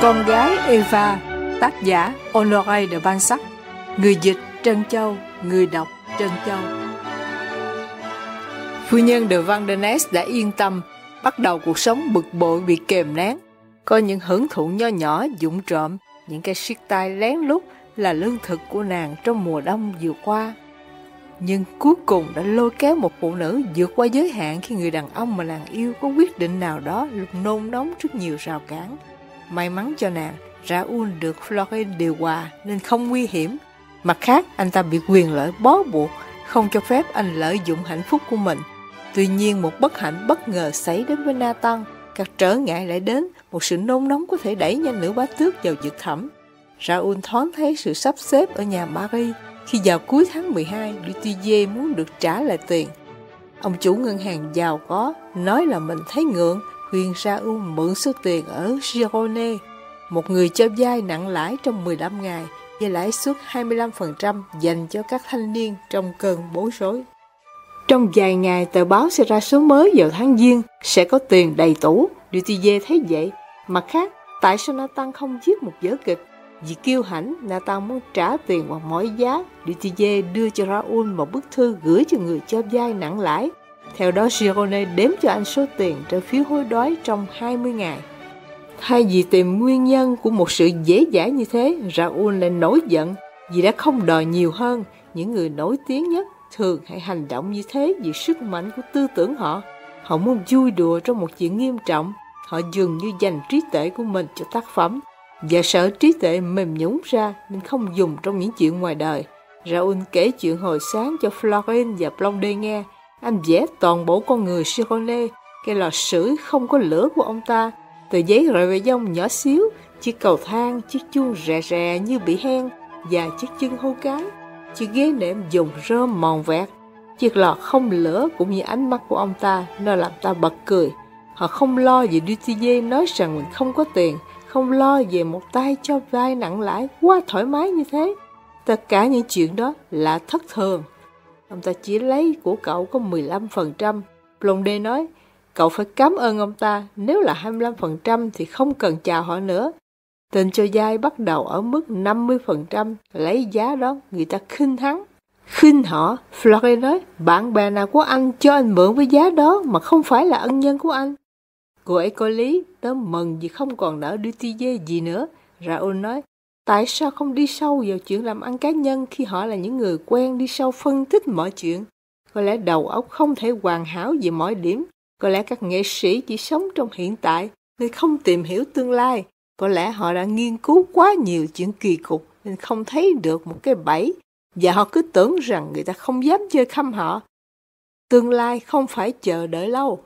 Con gái Eva, tác giả Honoré de Balzac, người dịch Trân Châu, người đọc Trân Châu. Phu nhân de Vandenesse đã yên tâm, bắt đầu cuộc sống bực bội bị kìm nén. Có những hưởng thụ nho nhỏ vụng trộm, những cái siết tay lén lút là lương thực của nàng trong mùa đông vừa qua. Nhưng cuối cùng đã lôi kéo một phụ nữ vượt qua giới hạn khi người đàn ông mà nàng yêu có quyết định nào đó lúc nôn nóng rất nhiều rào cản. May mắn cho nàng, Raoul được Florine điều hòa nên không nguy hiểm. Mặt khác, anh ta bị quyền lợi bó buộc, không cho phép anh lợi dụng hạnh phúc của mình. Tuy nhiên, một bất hạnh bất ngờ xảy đến với Nathan. Các trở ngại lại đến, một sự nôn nóng có thể đẩy nhanh nữ bá tước vào vực thẳm. Raoul thoáng thấy sự sắp xếp ở nhà Marie khi vào cuối tháng 12, Dutillé muốn được trả lại tiền. Ông chủ ngân hàng giàu có nói là mình thấy ngượng, khuyên Raoul mượn số tiền ở Girone, một người cho vay nặng lãi trong 15 ngày với lãi suất 25% dành cho các thanh niên trong cơn bối rối. Trong vài ngày tờ báo sẽ ra số mới vào tháng Giêng, sẽ có tiền đầy tủ. Dutillé thấy vậy. Mặt khác, tại sao Nathan không viết một vở kịch? Vì kiêu hãnh, Nathan muốn trả tiền bằng mọi giá. Dutillé đưa cho Raoul một bức thư gửi cho người cho vay nặng lãi. Theo đó, Girone đếm cho anh số tiền trên phiếu hối đoái trong 20 ngày. Thay vì tìm nguyên nhân của một sự dễ dãi như thế, Raoul lại nổi giận vì đã không đòi nhiều hơn. Những người nổi tiếng nhất thường hay hành động như thế vì sức mạnh của tư tưởng họ. Họ muốn vui đùa trong một chuyện nghiêm trọng. Họ dường như dành trí tuệ của mình cho tác phẩm và sợ trí tuệ mềm nhũn ra nên không dùng trong những chuyện ngoài đời. Raoul kể chuyện hồi sáng cho Florine và Blondet nghe. Anh vẽ toàn bộ con người Girone, cái lò sưởi không có lửa của ông ta, tờ giấy revellon nhỏ xíu, chiếc cầu thang, chiếc chuông rè rè như bị hen và chiếc chân hươu cái, chiếc ghế nệm dùng rơm mòn vẹt, chiếc lò không lửa cũng như ánh mắt của ông ta, nó làm ta bật cười. Họ không lo về Dutillé nói rằng mình không có tiền, không lo về một tay cho vay nặng lãi quá thoải mái như thế. Tất cả những chuyện đó là thất thường. Ông ta chỉ lấy của cậu có 15%. Blondet nói, cậu phải cảm ơn ông ta, nếu là 25% thì không cần chào họ nữa. Tên cho vay bắt đầu ở mức 50%, lấy giá đó người ta khinh hắn. Khinh họ, Florine nói, bạn bè nào của anh cho anh mượn với giá đó mà không phải là ân nhân của anh. Cô ấy có lý, tớ mừng vì không còn nợ Dutillé gì nữa. Raoul nói, tại sao không đi sâu vào chuyện làm ăn cá nhân khi họ là những người quen đi sâu phân tích mọi chuyện? Có lẽ đầu óc không thể hoàn hảo về mọi điểm. Có lẽ các nghệ sĩ chỉ sống trong hiện tại nên không tìm hiểu tương lai. Có lẽ họ đã nghiên cứu quá nhiều chuyện kỳ cục nên không thấy được một cái bẫy. Và họ cứ tưởng rằng người ta không dám chơi khăm họ. Tương lai không phải chờ đợi lâu.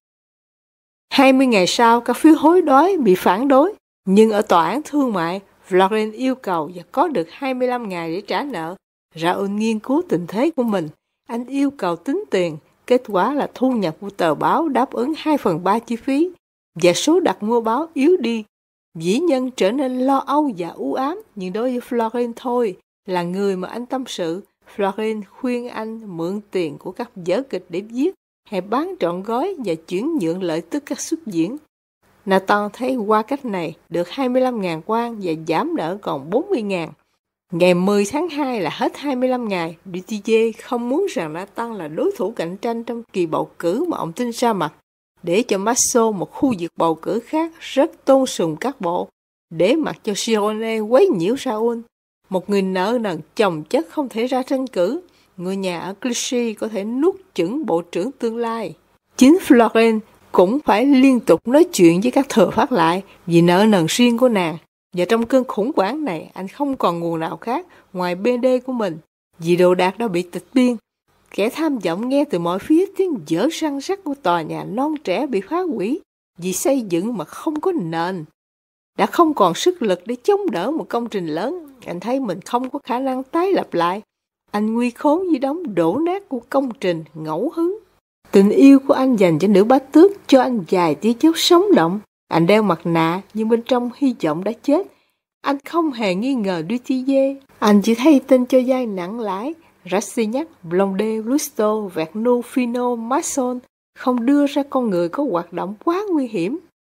20 ngày sau, các phiếu hối đoái bị phản đối. Nhưng ở tòa án thương mại, Florine yêu cầu và có được 25 ngày để trả nợ. Raoul nghiên cứu tình thế của mình. Anh yêu cầu tính tiền. Kết quả là thu nhập của tờ báo đáp ứng 2/3 chi phí và số đặt mua báo yếu đi. Vĩ nhân trở nên lo âu và u ám, nhưng đối với Florine thôi, là người mà anh tâm sự, Florine khuyên anh mượn tiền của các vở kịch để viết, hay bán trọn gói và chuyển nhượng lợi tức các xuất diễn. Nathan thấy qua cách này được 25.000 quan và giảm nợ còn 40.000. Ngày 10 tháng 2 là hết 25 ngày. Dutillé không muốn rằng Nathan là đối thủ cạnh tranh trong kỳ bầu cử mà ông tin ra mặt. Để cho Massot, một khu vực bầu cử khác rất tôn sùng các bộ, để mặc cho Girone quấy nhiễu Raoul. Một người nợ nần chồng chất không thể ra tranh cử. Người nhà ở Clichy có thể nuốt chửng bộ trưởng tương lai. Chính Florine cũng phải liên tục nói chuyện với các thừa phát lại vì nợ nần riêng của nàng. Và trong cơn khủng hoảng này, anh không còn nguồn nào khác ngoài BD của mình. Vì đồ đạc đã bị tịch biên. Kẻ tham vọng nghe từ mọi phía tiếng dở răng rắc của tòa nhà non trẻ bị phá hủy vì xây dựng mà không có nền. Đã không còn sức lực để chống đỡ một công trình lớn, anh thấy mình không có khả năng tái lập lại. Anh nguy khốn với đống đổ nát của công trình ngẫu hứng. Tình yêu của anh dành cho nữ bá tước cho anh vài tia chớp sống động. Anh đeo mặt nạ nhưng bên trong hy vọng đã chết. Anh không hề nghi ngờ Dutillé. Anh chỉ thấy tên cho vay nặng lãi Rastignac, Blondet, Lousteau, Vernou, Finot, Masson không đưa ra con người có hoạt động quá nguy hiểm.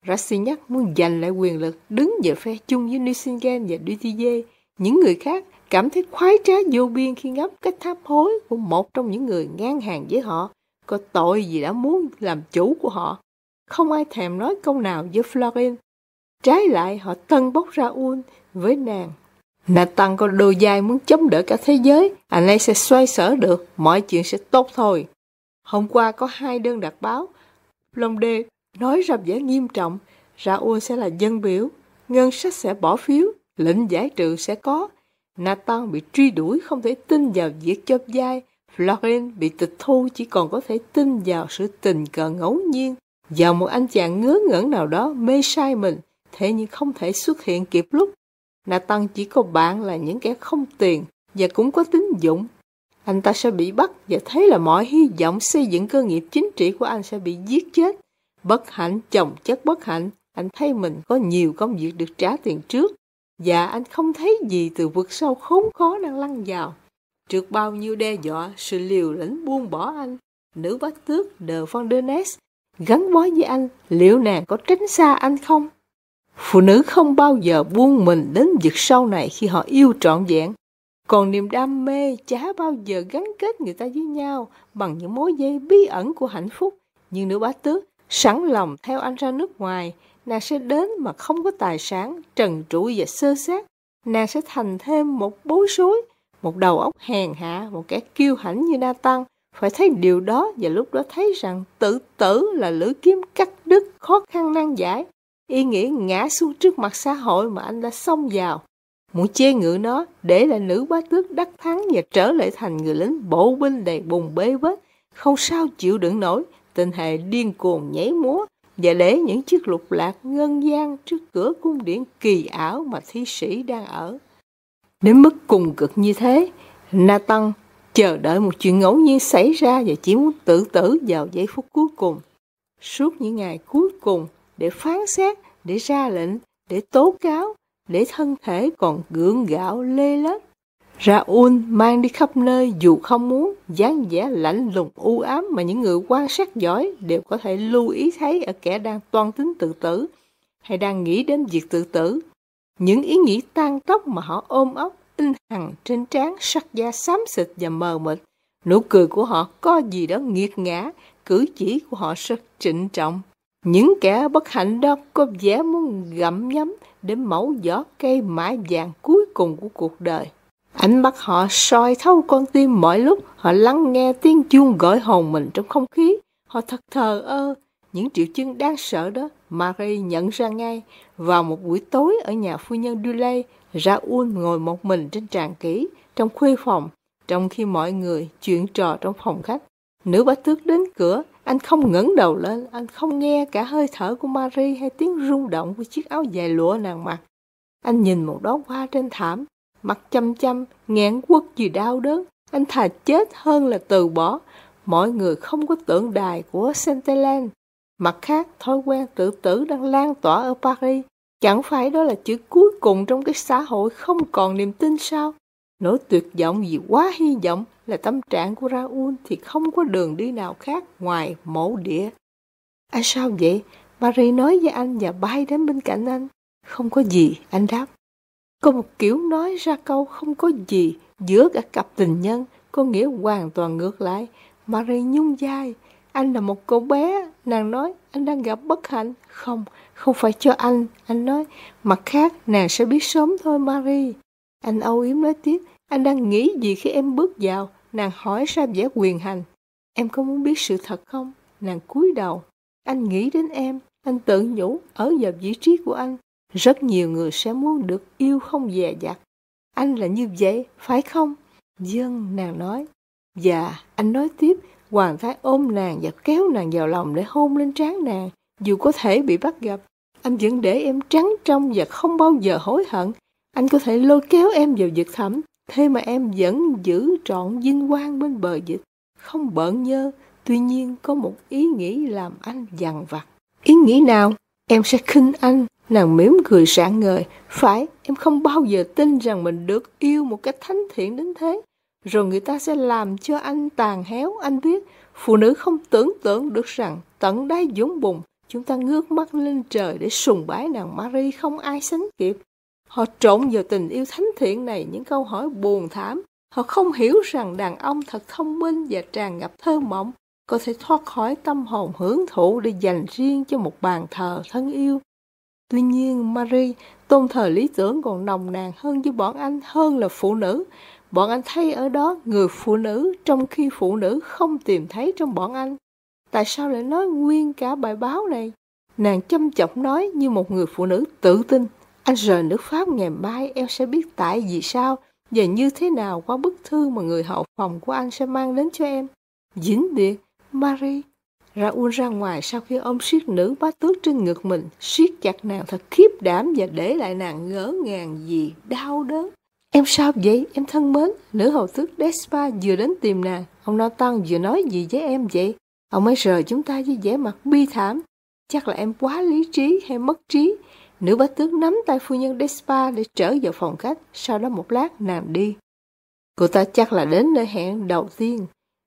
Rastignac muốn giành lại quyền lực, đứng về phe chung với Nucingen và Dutilleux. Những người khác cảm thấy khoái trá vô biên khi ngắm cách tháp hối của một trong những người ngang hàng với họ. Có tội gì đã muốn làm chủ của họ. Không ai thèm nói câu nào với Florine. Trái lại, họ tân bốc Raoul với nàng. Nathan có đôi vai muốn chống đỡ cả thế giới, anh ấy sẽ xoay sở được, mọi chuyện sẽ tốt thôi. Hôm qua có 2 đơn đặt báo. Blondet nói ra vẻ nghiêm trọng, Raoul sẽ là dân biểu, ngân sách sẽ bỏ phiếu, lệnh giải trừ sẽ có. Nathan bị truy đuổi không thể tin vào việc chộp vai, Florine bị tịch thu chỉ còn có thể tin vào sự tình cờ ngẫu nhiên, vào một anh chàng ngớ ngẩn nào đó mê sai mình, thế nhưng không thể xuất hiện kịp lúc. Nathan chỉ có bạn là những kẻ không tiền và cũng có tín dụng. Anh ta sẽ bị bắt và thế là mọi hy vọng xây dựng cơ nghiệp chính trị của anh sẽ bị giết chết. Bất hạnh chồng chất bất hạnh, anh thấy mình có nhiều công việc được trả tiền trước và anh không thấy gì từ vực sâu khốn khó đang lăn vào. Trước bao nhiêu đe dọa, sự liều lĩnh buông bỏ anh, nữ bác tước de Vandenesse gắn bó với anh, liệu nàng có tránh xa anh không? Phụ nữ không bao giờ buông mình đến vực sâu này khi họ yêu trọn vẹn. Còn niềm đam mê chả bao giờ gắn kết người ta với nhau bằng những mối dây bí ẩn của hạnh phúc. Nhưng nữ bá tước sẵn lòng theo anh ra nước ngoài, nàng sẽ đến mà không có tài sản, trần trụi và xơ xác. Nàng sẽ thành thêm một bối rối, một đầu óc hèn hạ, một kẻ kiêu hãnh như Nathan. Phải thấy điều đó và lúc đó thấy rằng tự tử là lưỡi kiếm cắt đứt khó khăn nan giải. Ý nghĩa ngã xuống trước mặt xã hội mà anh đã xông vào. Muốn chế ngự nó để lại nữ bá tước đắc thắng và trở lại thành người lính bộ binh đầy bùn bê bết, không sao chịu đựng nổi tình hệ điên cuồng nhảy múa và để những chiếc lục lạc ngân vang trước cửa cung điện kỳ ảo mà thi sĩ đang ở. Đến mức cùng cực như thế, Nathan chờ đợi một chuyện ngẫu nhiên xảy ra và chỉ muốn tự tử vào giây phút cuối cùng. Suốt những ngày cuối cùng, để phán xét, để ra lệnh, để tố cáo, để thân thể còn gượng gạo lê lết. Raoul mang đi khắp nơi dù không muốn, dáng vẻ lạnh lùng u ám mà những người quan sát giỏi đều có thể lưu ý thấy ở kẻ đang toan tính tự tử hay đang nghĩ đến việc tự tử. Những ý nghĩ tan tóc mà họ ôm ấp in hằn trên trán, sắc da xám xịt và mờ mịt. Nụ cười của họ có gì đó nghiệt ngã, cử chỉ của họ rất trịnh trọng. Những kẻ bất hạnh đó có vẻ muốn gặm nhấm đến mẩu vỏ cây mã vàng cuối cùng của cuộc đời. Ánh mắt họ soi thấu con tim mọi lúc, họ lắng nghe tiếng chuông gọi hồn mình trong không khí. Họ thật thờ ơ. Những triệu chứng đáng sợ đó, Marie nhận ra ngay. Vào một buổi tối ở nhà phu nhân Dulay, Raoul ngồi một mình trên tràng kỹ, trong khuê phòng, trong khi mọi người chuyện trò trong phòng khách. Nữ bá tước đến cửa, anh không ngẩng đầu lên, anh không nghe cả hơi thở của Marie hay tiếng rung động của chiếc áo dài lụa nàng mặc. Anh nhìn một đóa hoa trên thảm, mặt chăm chăm, nghẹn quất vì đau đớn. Anh thà chết hơn là từ bỏ. Mọi người không có tượng đài của Saint-Hélène. Mặt khác, thói quen tự tử đang lan tỏa ở Paris. Chẳng phải đó là chữ cuối cùng trong cái xã hội không còn niềm tin sao? Nỗi tuyệt vọng vì quá hy vọng là tâm trạng của Raoul thì không có đường đi nào khác ngoài mộ địa. Anh sao vậy? Marie nói với anh và bay đến bên cạnh anh. Không có gì, anh đáp. Có một kiểu nói ra câu không có gì giữa cả cặp tình nhân, có nghĩa hoàn toàn ngược lại. Marie nhún vai. Anh là một cậu bé, nàng nói, anh đang gặp bất hạnh. Không phải cho anh nói. Mặt khác, nàng sẽ biết sớm thôi Marie. Anh âu yếm nói tiếp, anh đang nghĩ gì khi em bước vào? Nàng hỏi ra vẻ quyền hành. Em có muốn biết sự thật không? Nàng cúi đầu. Anh nghĩ đến em, anh tự nhủ ở vào vị trí của anh. Rất nhiều người sẽ muốn được yêu không dè dặt. Anh là như vậy, phải không? Vâng, nàng nói. Và anh nói tiếp, Hoàng thái ôm nàng và kéo nàng vào lòng để hôn lên trán nàng. Dù có thể bị bắt gặp, anh vẫn để em trắng trong và không bao giờ hối hận. Anh có thể lôi kéo em vào vực thẳm, thế mà em vẫn giữ trọn vinh quang bên bờ vực, không bợn nhơ. Tuy nhiên có một ý nghĩ làm anh dằn vặt. Ý nghĩ nào? Em sẽ khinh anh. Nàng mỉm cười rạng ngời. Phải, em không bao giờ tin rằng mình được yêu một cách thánh thiện đến thế. Rồi người ta sẽ làm cho anh tàn héo. Anh biết, phụ nữ không tưởng tượng được rằng tận đáy vũng bùn, chúng ta ngước mắt lên trời để sùng bái nàng Marie không ai sánh kịp. Họ trộn vào tình yêu thánh thiện này những câu hỏi buồn thảm. Họ không hiểu rằng đàn ông thật thông minh và tràn ngập thơ mộng có thể thoát khỏi tâm hồn hưởng thụ để dành riêng cho một bàn thờ thân yêu. Tuy nhiên, Marie tôn thờ lý tưởng còn nồng nàn hơn với bọn anh hơn là phụ nữ. Bọn anh thấy ở đó người phụ nữ, trong khi phụ nữ không tìm thấy trong bọn anh. Tại sao lại nói nguyên cả bài báo này? Nàng chăm chọc nói như một người phụ nữ tự tin. Anh rời nước Pháp ngày mai, em sẽ biết tại vì sao và như thế nào qua bức thư mà người hậu phòng của anh sẽ mang đến cho em. Vĩnh biệt, Marie. Raoul ra ngoài sau khi ôm siết nữ bá tước trên ngực mình, siết chặt nàng thật khiếp đảm và để lại nàng ngỡ ngàng vì đau đớn. Em sao vậy, em thân mến? Nữ hầu tước Despa vừa đến tìm nàng. Ông Nathan vừa nói gì với em vậy? Ông ấy rời chúng ta với vẻ mặt bi thảm. Chắc là em quá lý trí hay mất trí. Nữ bá tước nắm tay phu nhân Despa để trở vào phòng khách. Sau đó một lát nàng đi. Cô ta chắc là đến nơi hẹn đầu tiên.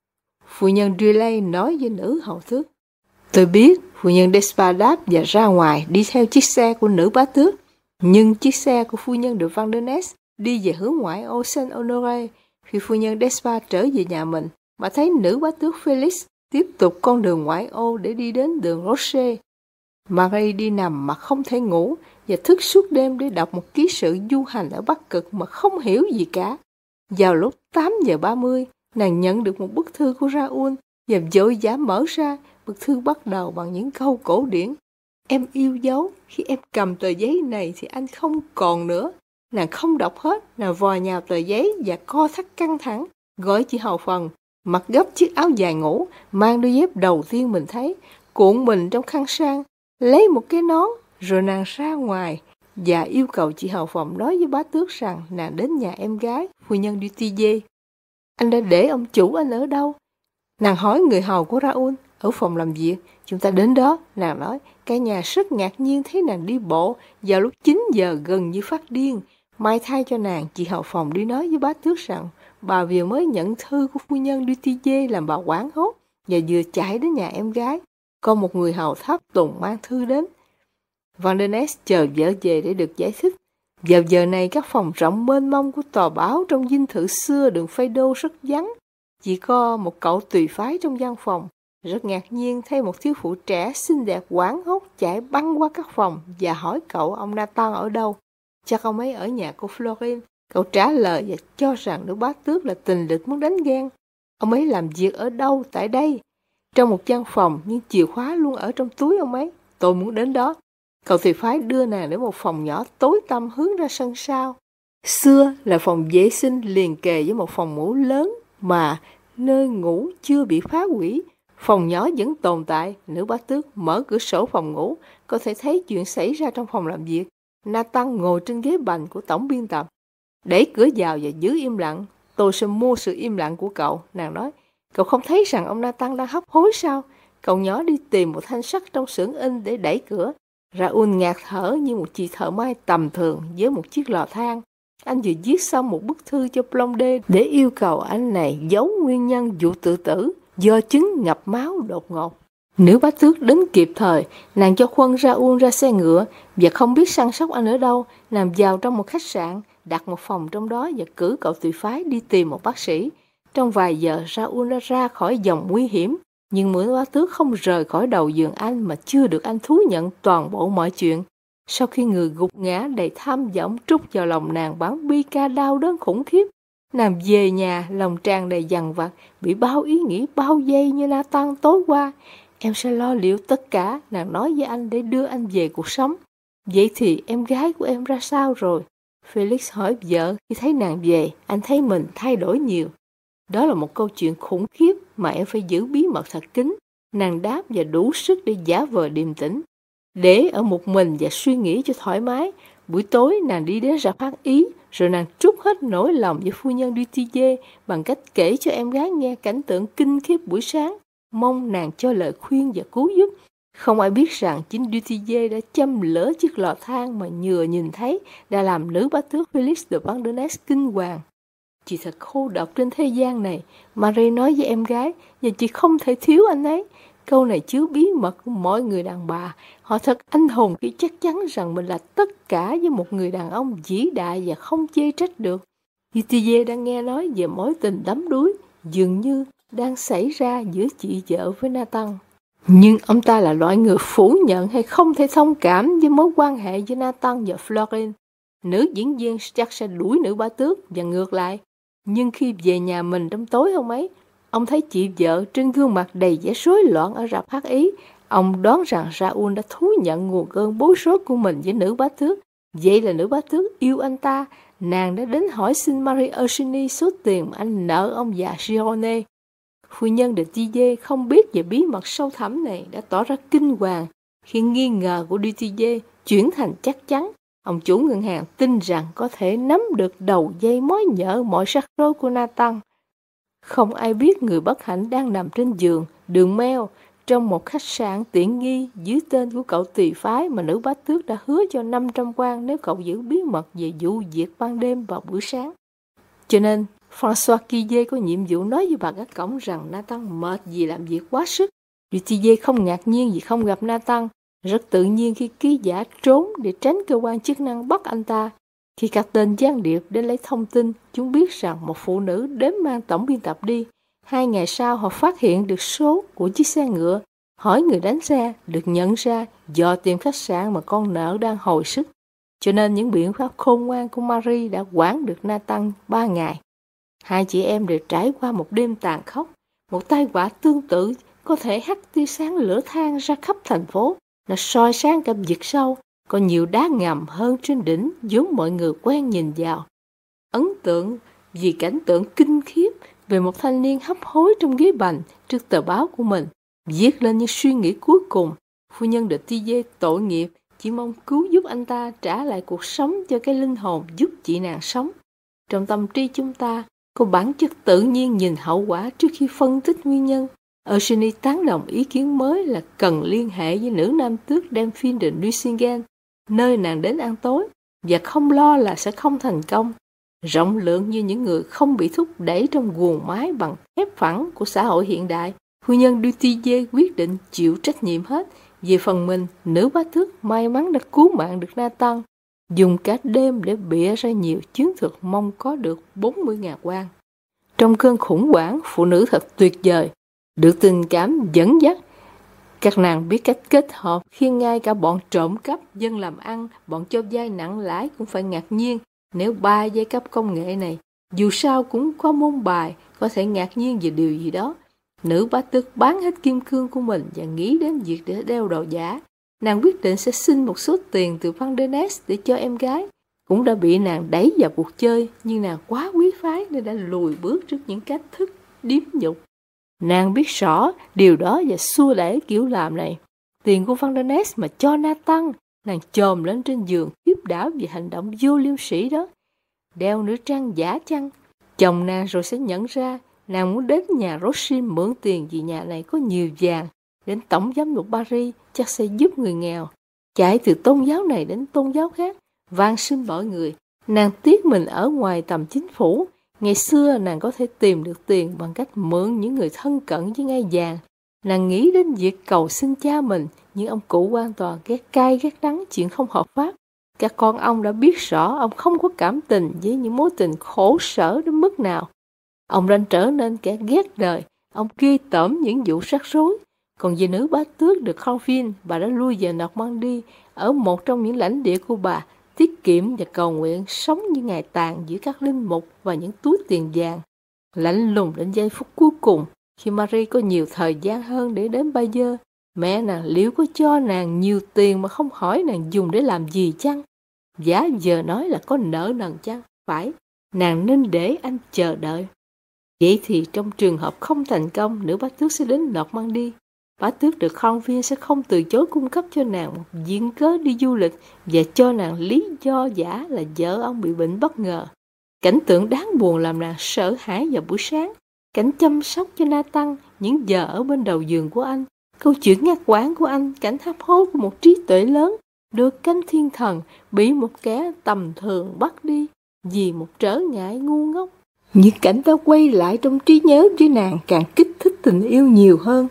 Phu nhân Riley nói với nữ hầu tước. Tôi biết, phu nhân Despa đáp và ra ngoài đi theo chiếc xe của nữ bá tước. Nhưng chiếc xe của phu nhân de Vandenesse đi về hướng ngoại ô Saint-Honoré. Khi phu nhân Despa trở về nhà mình, bà thấy nữ bá tước Felix tiếp tục con đường ngoại ô để đi đến đường Rocher. Marie đi nằm mà không thể ngủ và thức suốt đêm để đọc một ký sự du hành ở Bắc Cực mà không hiểu gì cả. Vào lúc 8:30, nàng nhận được một bức thư của Raoul và vội vã mở ra. Bức thư bắt đầu bằng những câu cổ điển. Em yêu dấu, khi em cầm tờ giấy này thì anh không còn nữa. Nàng không đọc hết, nàng vò nhào tờ giấy và co thắt căng thẳng, gọi chị hầu phần, mặc gấp chiếc áo dài ngủ, mang đôi dép đầu tiên mình thấy, cuộn mình trong khăn sang, lấy một cái nón, rồi nàng ra ngoài và yêu cầu chị hầu phòng nói với bá tước rằng nàng đến nhà em gái, phu nhân Dutillé. Anh đã để ông chủ anh ở đâu? Nàng hỏi người hầu của Raoul. Ở phòng làm việc. Chúng ta đến đó, nàng nói. Cả nhà rất ngạc nhiên thấy nàng đi bộ vào lúc 9 giờ gần như phát điên. May thay cho nàng, chị hầu phòng đi nói với bá tước rằng bà vừa mới nhận thư của phu nhân Dutillé làm bà hoảng hốt và vừa chạy đến nhà em gái. Có một người hầu tháp tùng mang thư đến. Vandenesse chờ vợ về để được giải thích. Vào giờ này các phòng rộng mênh mông của tòa báo trong dinh thự xưa đường Feydeau rất vắng. Chỉ có một cậu tùy phái trong văn phòng. Rất ngạc nhiên thấy một thiếu phụ trẻ xinh đẹp hoảng hốt chạy băng qua các phòng và hỏi cậu ông Nathan ở đâu. Chắc ông ấy ở nhà cô Florine. Cậu trả lời và cho rằng nữ bá tước là tình địch muốn đánh ghen. Ông ấy làm việc ở đâu? Tại đây. Trong một văn phòng nhưng chìa khóa luôn ở trong túi ông ấy. Tôi muốn đến đó. Cậu tùy phái đưa nàng đến một phòng nhỏ tối tăm hướng ra sân sau. Xưa là phòng vệ sinh liền kề với một phòng ngủ lớn mà nơi ngủ chưa bị phá hủy. Phòng nhỏ vẫn tồn tại. Nữ bá tước mở cửa sổ phòng ngủ, có thể thấy chuyện xảy ra trong phòng làm việc. Nathan ngồi trên ghế bành của tổng biên tập. Đẩy cửa vào và giữ im lặng. Tôi sẽ mua sự im lặng của cậu, nàng nói. Cậu không thấy rằng ông Nathan đang hấp hối sao? Cậu nhỏ đi tìm một thanh sắt trong xưởng in để đẩy cửa. Raoul ngạt thở như một chị thợ may tầm thường với một chiếc lò than. Anh vừa viết xong một bức thư cho Blondet để yêu cầu anh này giấu nguyên nhân vụ tự tử do chứng ngập máu đột ngột. Nữ bá tước đến kịp thời, nàng cho khuân Raoul ra xe ngựa và không biết săn sóc anh ở đâu, nàng vào trong một khách sạn, đặt một phòng trong đó và cử cậu tùy phái đi tìm một bác sĩ. Trong vài giờ, Raoul đã ra khỏi vòng nguy hiểm, nhưng nữ bá tước không rời khỏi đầu giường anh mà chưa được anh thú nhận toàn bộ mọi chuyện. Sau khi người gục ngã đầy tham vọng trút vào lòng nàng bản bi ca đau đớn khủng khiếp, nàng về nhà lòng tràn đầy dằn vặt, bị bao ý nghĩ bao vây như Nathan tối qua. Em sẽ lo liệu tất cả, nàng nói với anh để đưa anh về cuộc sống. Vậy thì em gái của em ra sao rồi? Felix hỏi vợ khi thấy nàng về, anh thấy mình thay đổi nhiều. Đó là một câu chuyện khủng khiếp mà em phải giữ bí mật thật kín. Nàng đáp và đủ sức để giả vờ điềm tĩnh. Để ở một mình và suy nghĩ cho thoải mái. Buổi tối nàng đi đến rạp hát Ý, rồi nàng trút hết nỗi lòng với phu nhân Dutillé bằng cách kể cho em gái nghe cảnh tượng kinh khiếp buổi sáng, mong nàng cho lời khuyên và cứu giúp. Không ai biết rằng chính Dutillé đã châm lửa chiếc lò than mà vừa nhìn thấy đã làm nữ bá tước Felix de Vandenesse kinh hoàng. Chị thật khô độc trên thế gian này, Marie nói với em gái, và chị không thể thiếu anh ấy. Câu này chứa bí mật của mỗi người đàn bà. Họ thật anh hùng khi chắc chắn rằng mình là tất cả với một người đàn ông vĩ đại và không chê trách được. Itiye đang nghe nói về mối tình đắm đuối dường như đang xảy ra giữa chị vợ với Nathan. Nhưng ông ta là loại người phủ nhận hay không thể thông cảm với mối quan hệ giữa Nathan và Florine. Nữ diễn viên chắc sẽ đuổi nữ bá tước và ngược lại. Nhưng khi về nhà mình trong tối hôm ấy, ông thấy chị vợ trên gương mặt đầy vẻ rối loạn ở rạp hát Ý. Ông đoán rằng Raoul đã thú nhận nguồn cơn bối rối của mình với nữ bá tước. Vậy là nữ bá tước yêu anh ta. Nàng đã đến hỏi xin Marie Eugénie số tiền mà anh nợ ông già Girone. Phu nhân de Tillet không biết về bí mật sâu thẳm này đã tỏ ra kinh hoàng khi nghi ngờ của de Tillet chuyển thành chắc chắn. Ông chủ ngân hàng tin rằng có thể nắm được đầu dây mối nhỡ mọi rắc rối của Nathan. Không ai biết người bất hạnh đang nằm trên giường, đường Mel, trong một khách sạn tiện nghi dưới tên của cậu tỳ phái mà nữ bá tước đã hứa cho 500 quan nếu cậu giữ bí mật về vụ việc ban đêm vào buổi sáng. Cho nên, François Quillet có nhiệm vụ nói với bà gác cổng rằng Nathan mệt vì làm việc quá sức. Dutillé không ngạc nhiên vì không gặp Nathan, rất tự nhiên khi ký giả trốn để tránh cơ quan chức năng bắt anh ta. Khi các tên gián điệp đến lấy thông tin, chúng biết rằng một phụ nữ đến mang tổng biên tập đi. 2 ngày sau, họ phát hiện được số của chiếc xe ngựa, hỏi người đánh xe, được nhận ra dò tìm khách sạn mà con nợ đang hồi sức. Cho nên những biện pháp khôn ngoan của Marie đã quản được Nathan 3 ngày. Hai chị em đều trải qua một đêm tàn khốc. Một tai họa tương tự có thể hắt tia sáng lửa than ra khắp thành phố. Nó soi sáng cả vực sâu, có nhiều đá ngầm hơn trên đỉnh vốn mọi người quen nhìn vào. Ấn tượng vì cảnh tượng kinh khiếp về một thanh niên hấp hối trong ghế bành trước tờ báo của mình, viết lên những suy nghĩ cuối cùng. Phu nhân de Tillet tội nghiệp, chỉ mong cứu giúp anh ta trả lại cuộc sống cho cái linh hồn giúp chị nàng sống. Trong tâm trí chúng ta có bản chất tự nhiên nhìn hậu quả trước khi phân tích nguyên nhân. Eugénie tán đồng ý kiến mới là cần liên hệ với nữ nam tước Delphine de Nucingen, nơi nàng đến ăn tối, và không lo là sẽ không thành công. Rộng lượng như những người không bị thúc đẩy trong guồng máy bằng thép phẳng của xã hội hiện đại, phu nhân Dutillé quyết định chịu trách nhiệm hết. Về phần mình, nữ bá tước may mắn đã cứu mạng được Nathan, dùng cả đêm để bịa ra nhiều chiến thuật mong có được 40.000 quan. Trong cơn khủng hoảng, phụ nữ thật tuyệt vời, được tình cảm dẫn dắt. Các nàng biết cách kết hợp khiến ngay cả bọn trộm cắp, dân làm ăn, bọn cho vay nặng lãi cũng phải ngạc nhiên nếu 3 giai cấp công nghệ này, dù sao cũng có môn bài, có thể ngạc nhiên về điều gì đó. Nữ bá tước bán hết kim cương của mình và nghĩ đến việc để đeo đồ giả. Nàng quyết định sẽ xin một số tiền từ Vandenesse để cho em gái. Cũng đã bị nàng đẩy vào cuộc chơi, nhưng nàng quá quý phái nên đã lùi bước trước những cách thức điếm nhục. Nàng biết rõ điều đó và xua đẩy kiểu làm này. Tiền của Vandenesse mà cho Nathan, nàng chồm lên trên giường khiếp đảo về hành động vô liêm sỉ đó. Đeo nữ trang giả chăng? Chồng nàng rồi sẽ nhận ra nàng muốn đến nhà Rothschild mượn tiền vì nhà này có nhiều vàng. Đến tổng giám mục Paris chắc sẽ giúp người nghèo. Chạy từ tôn giáo này đến tôn giáo khác, van xin mọi người. Nàng tiếc mình ở ngoài tầm chính phủ. Ngày xưa nàng có thể tìm được tiền bằng cách mượn những người thân cận với ngai vàng. Nàng nghĩ đến việc cầu xin cha mình, nhưng ông cụ hoàn toàn ghét cay ghét đắng chuyện không hợp pháp. Các con ông đã biết rõ ông không có cảm tình với những mối tình khổ sở đến mức nào. Ông đang trở nên kẻ ghét đời, ông ghê tởm những vụ rắc rối. Còn về nữ bá tước được Corvin, bà đã lui về Normandy ở một trong những lãnh địa của bà, tiết kiệm và cầu nguyện, sống như ngày tàn giữa các linh mục và những túi tiền vàng. Lạnh lùng đến giây phút cuối cùng, khi Marie có nhiều thời gian hơn để đến Bayeux, mẹ nàng liệu có cho nàng nhiều tiền mà không hỏi nàng dùng để làm gì chăng? Giả giờ nói là có nợ nần chăng? Phải, nàng nên để anh chờ đợi. Vậy thì trong trường hợp không thành công, nữ bá tước sẽ đến Normandy. Bá tước được Corvin sẽ không từ chối cung cấp cho nàng một viện cớ đi du lịch và cho nàng lý do giả là vợ ông bị bệnh bất ngờ. Cảnh tượng đáng buồn làm nàng sợ hãi vào buổi sáng. Cảnh chăm sóc cho Nathan, những giờ ở bên đầu giường của anh, câu chuyện ngắt quãng của anh, cảnh hấp hối của một trí tuệ lớn, được cánh thiên thần bị một kẻ tầm thường bắt đi vì một trở ngại ngu ngốc. Những cảnh đã quay lại trong trí nhớ với nàng càng kích thích tình yêu nhiều hơn.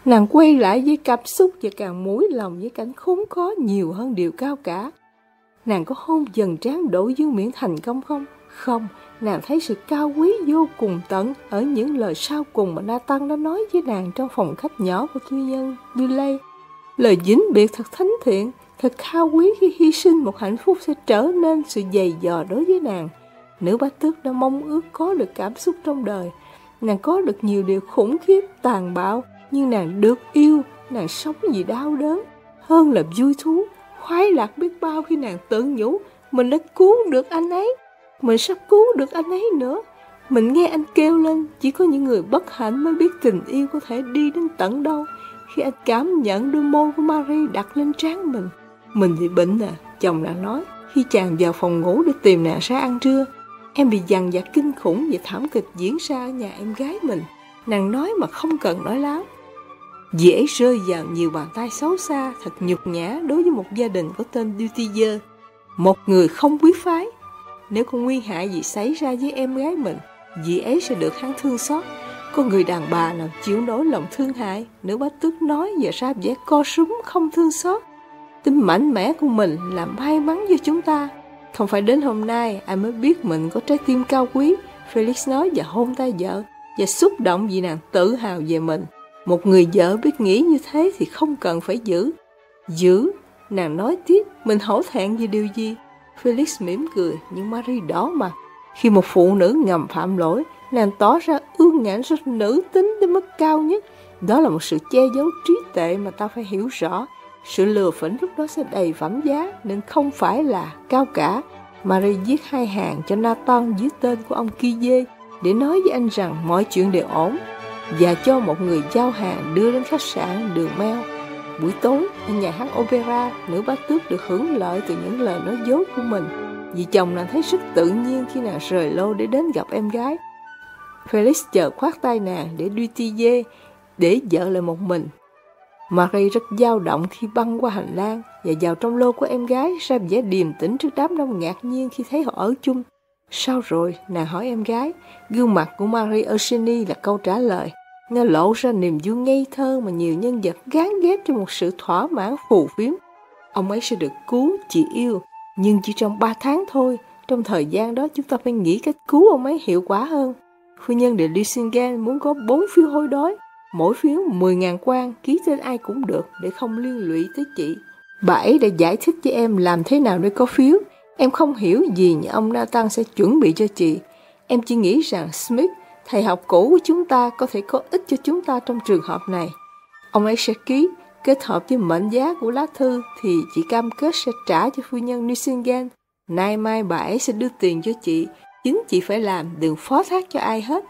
Nàng quay lại với cảm xúc và càng mũi lòng với cảnh khốn khó nhiều hơn điều cao cả. Nàng có hôn dần trán Đỗ Dương Miễn thành công không? Không, nàng thấy sự cao quý vô cùng tận ở những lời sau cùng mà Nathan đã nói với nàng trong phòng khách nhỏ của tư nhân Dudley. Lời vĩnh biệt thật thánh thiện, thật cao quý khi hy sinh một hạnh phúc sẽ trở nên sự dày dò đối với nàng. Nữ bá tước đã mong ước có được cảm xúc trong đời. Nàng có được nhiều điều khủng khiếp, tàn bạo, nhưng nàng được yêu, nàng sống vì đau đớn, hơn là vui thú, khoái lạc biết bao khi nàng tự nhủ, mình đã cứu được anh ấy, mình sắp cứu được anh ấy nữa. Mình nghe anh kêu lên, chỉ có những người bất hạnh mới biết tình yêu có thể đi đến tận đâu. Khi anh cảm nhận đôi môi của Marie đặt lên trán mình bị bệnh à, chồng nàng nói, khi chàng vào phòng ngủ để tìm nàng ra ăn trưa. Em bị dằn vặt kinh khủng về thảm kịch diễn ra ở nhà em gái mình. Nàng nói mà không cần nói láo. Dễ rơi vào nhiều bàn tay xấu xa, thật nhục nhã đối với một gia đình có tên Dutier, một người không quý phái. Nếu có nguy hại gì xảy ra với em gái mình, dì ấy sẽ được hắn thương xót. Có người đàn bà nào chịu nổi lòng thương hại? Nữ bá tước nói và ra vẻ co súng không thương xót. Tính mạnh mẽ của mình là may mắn cho chúng ta. Không phải đến hôm nay ai mới biết mình có trái tim cao quý, Felix nói và hôn tay vợ, và xúc động vì nàng tự hào về mình. Một người vợ biết nghĩ như thế thì không cần phải giữ. Giữ, nàng nói tiếp, mình hổ thẹn vì điều gì? Felix mỉm cười, nhưng Marie đỏ mặt. Khi một phụ nữ ngầm phạm lỗi, nàng tỏ ra ương ngạnh rất nữ tính đến mức cao nhất. Đó là một sự che giấu trí tuệ mà ta phải hiểu rõ. Sự lừa phỉnh lúc đó sẽ đầy phẩm giá, nên không phải là cao cả. Marie viết 2 hàng cho Nathan dưới tên của ông Kiye để nói với anh rằng mọi chuyện đều ổn, và cho một người giao hàng đưa đến khách sạn đường Mel. Buổi tối, ở nhà hát opera, nữ bá tước được hưởng lợi từ những lời nói dối của mình. Vì chồng nàng thấy rất tự nhiên khi nàng rời lâu để đến gặp em gái. Felix chờ khoát tay nàng để Dutier để vợ lại một mình. Marie rất dao động khi băng qua hành lang và vào trong lô của em gái, ra vẻ điềm tĩnh trước đám đông ngạc nhiên khi thấy họ ở chung. Sao rồi? Nàng hỏi em gái. Gương mặt của Marie Eugenie là câu trả lời. Nó lộ ra niềm vui ngây thơ mà nhiều nhân vật gán ghép cho một sự thỏa mãn phù phiếm. Ông ấy sẽ được cứu, chị yêu, nhưng chỉ trong 3 tháng thôi. Trong thời gian đó chúng ta phải nghĩ cách cứu ông ấy hiệu quả hơn. Phu nhân de Lusignan muốn có 4 phiếu hối đoái, mỗi phiếu 10.000 quan, ký tên ai cũng được để không liên lụy tới chị. Bà ấy đã giải thích với em làm thế nào để có phiếu. Em không hiểu gì nhưng ông Nathan sẽ chuẩn bị cho chị. Em chỉ nghĩ rằng Smith, thầy học cũ của chúng ta, có thể có ích cho chúng ta trong trường hợp này. Ông ấy sẽ ký, kết hợp với mệnh giá của lá thư thì chị cam kết sẽ trả cho phu nhân Nucingen. Nay mai bà ấy sẽ đưa tiền cho chị. Chính chị phải làm, đừng phó thác cho ai hết.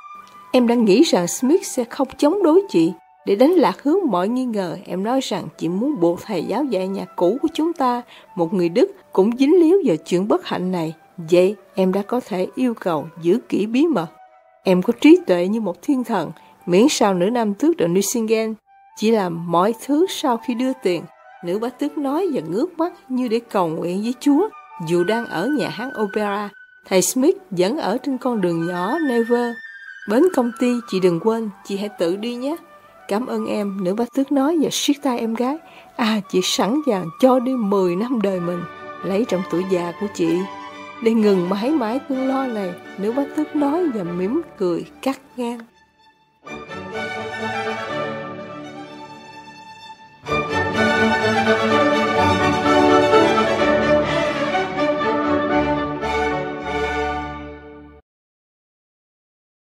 Em đã nghĩ rằng Smith sẽ không chống đối chị. Để đánh lạc hướng mọi nghi ngờ, em nói rằng chị muốn buộc thầy giáo dạy nhà cũ của chúng ta, một người Đức, cũng dính líu vào chuyện bất hạnh này. Vậy em đã có thể yêu cầu giữ kỹ bí mật. Em có trí tuệ như một thiên thần, miễn sao nữ nam tước de Nucingen chỉ làm mọi thứ sau khi đưa tiền. Nữ bá tước nói và ngước mắt như để cầu nguyện với Chúa. Dù đang ở nhà hát opera, thầy Smith vẫn ở trên con đường nhỏ Never. Đến công ty, chị đừng quên, chị hãy tự đi nhé. Cảm ơn em, nữ bá tước nói và siết tay em gái. Chị sẵn sàng cho đi 10 năm đời mình, lấy trong tuổi già của chị. Để ngừng mãi mãi cơn lo này, nữ bá tước nói và mỉm cười cắt ngang.